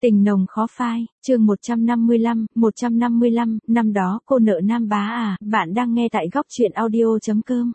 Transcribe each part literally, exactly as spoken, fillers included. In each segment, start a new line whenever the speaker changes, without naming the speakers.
Tình nồng khó phai, chương một trăm năm mươi lăm, một trăm năm mươi lăm, năm đó cô nợ Nam Bá à, bạn đang nghe tại góc truyện audio chấm com.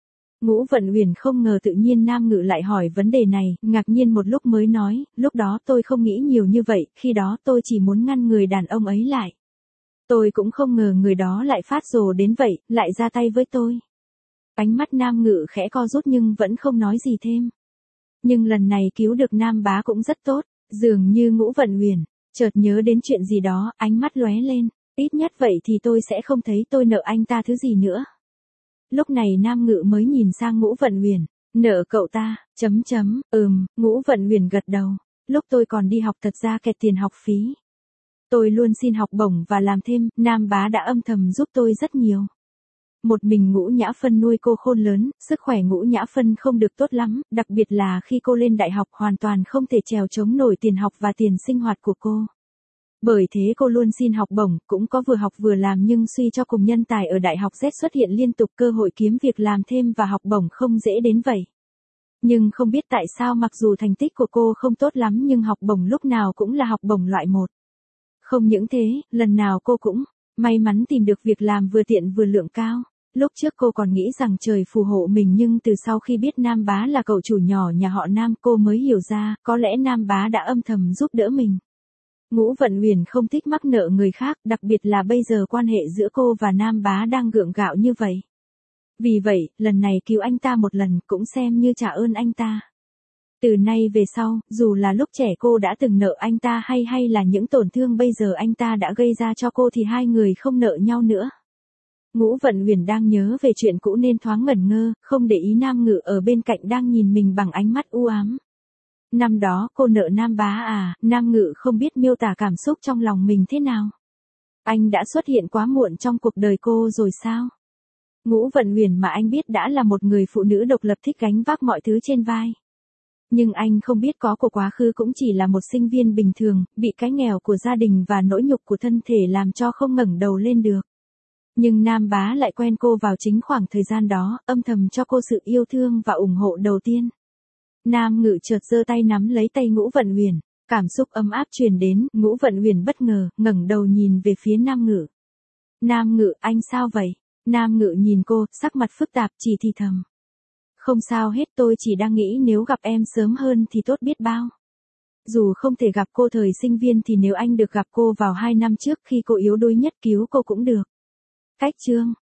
Ngũ Vận Uyển không ngờ tự nhiên Nam Ngự lại hỏi vấn đề này, ngạc nhiên một lúc mới nói, lúc đó tôi không nghĩ nhiều như vậy, khi đó tôi chỉ muốn ngăn người đàn ông ấy lại. Tôi cũng không ngờ người đó lại phát rồ đến vậy, lại ra tay với tôi. Ánh mắt Nam Ngự khẽ co rút nhưng vẫn không nói gì thêm. Nhưng lần này cứu được Nam Bá cũng rất tốt. Dường như Ngũ Vận Uyển chợt nhớ đến chuyện gì đó, ánh mắt lóe lên, ít nhất vậy thì tôi sẽ không thấy tôi nợ anh ta thứ gì nữa. Lúc này Nam Ngự mới nhìn sang Ngũ Vận Uyển, nợ cậu ta, chấm chấm, ừm, Ngũ Vận Uyển gật đầu, lúc tôi còn đi học thật ra kẹt tiền học phí. Tôi luôn xin học bổng và làm thêm, Nam Bá đã âm thầm giúp tôi rất nhiều. Một mình Ngũ Nhã Phân nuôi cô khôn lớn, sức khỏe Ngũ Nhã Phân không được tốt lắm, đặc biệt là khi cô lên đại học hoàn toàn không thể trèo chống nổi tiền học và tiền sinh hoạt của cô. Bởi thế cô luôn xin học bổng, cũng có vừa học vừa làm nhưng suy cho cùng nhân tài ở đại học Z xuất hiện liên tục, cơ hội kiếm việc làm thêm và học bổng không dễ đến vậy. Nhưng không biết tại sao mặc dù thành tích của cô không tốt lắm nhưng học bổng lúc nào cũng là học bổng loại một. Không những thế, lần nào cô cũng may mắn tìm được việc làm vừa tiện vừa lượng cao. Lúc trước cô còn nghĩ rằng trời phù hộ mình nhưng từ sau khi biết Nam Bá là cậu chủ nhỏ nhà họ Nam cô mới hiểu ra, có lẽ Nam Bá đã âm thầm giúp đỡ mình. Ngũ Vận Uyển không thích mắc nợ người khác, đặc biệt là bây giờ quan hệ giữa cô và Nam Bá đang gượng gạo như vậy. Vì vậy, lần này cứu anh ta một lần cũng xem như trả ơn anh ta. Từ nay về sau, dù là lúc trẻ cô đã từng nợ anh ta hay hay là những tổn thương bây giờ anh ta đã gây ra cho cô thì hai người không nợ nhau nữa. Ngũ Vận Uyển đang nhớ về chuyện cũ nên thoáng ngẩn ngơ, không để ý Nam Ngự ở bên cạnh đang nhìn mình bằng ánh mắt u ám. Năm đó cô nợ Nam Bá à, Nam Ngự không biết miêu tả cảm xúc trong lòng mình thế nào. Anh đã xuất hiện quá muộn trong cuộc đời cô rồi sao? Ngũ Vận Uyển mà anh biết đã là một người phụ nữ độc lập thích gánh vác mọi thứ trên vai. Nhưng anh không biết có của quá khứ cũng chỉ là một sinh viên bình thường, bị cái nghèo của gia đình và nỗi nhục của thân thể làm cho không ngẩng đầu lên được. Nhưng Nam Bá lại quen cô vào chính khoảng thời gian đó, âm thầm cho cô sự yêu thương và ủng hộ đầu tiên. Nam Ngự chợt giơ tay nắm lấy tay Ngũ Vận Uyển, cảm xúc ấm áp truyền đến, Ngũ Vận Uyển bất ngờ, ngẩng đầu nhìn về phía Nam Ngự. Nam Ngự, anh sao vậy? Nam Ngự nhìn cô, sắc mặt phức tạp, chỉ thì thầm. Không sao hết, tôi chỉ đang nghĩ nếu gặp em sớm hơn thì tốt biết bao. Dù không thể gặp cô thời sinh viên thì nếu anh được gặp cô vào hai năm trước khi cô yếu đuối nhất cứu cô cũng được. Cách chương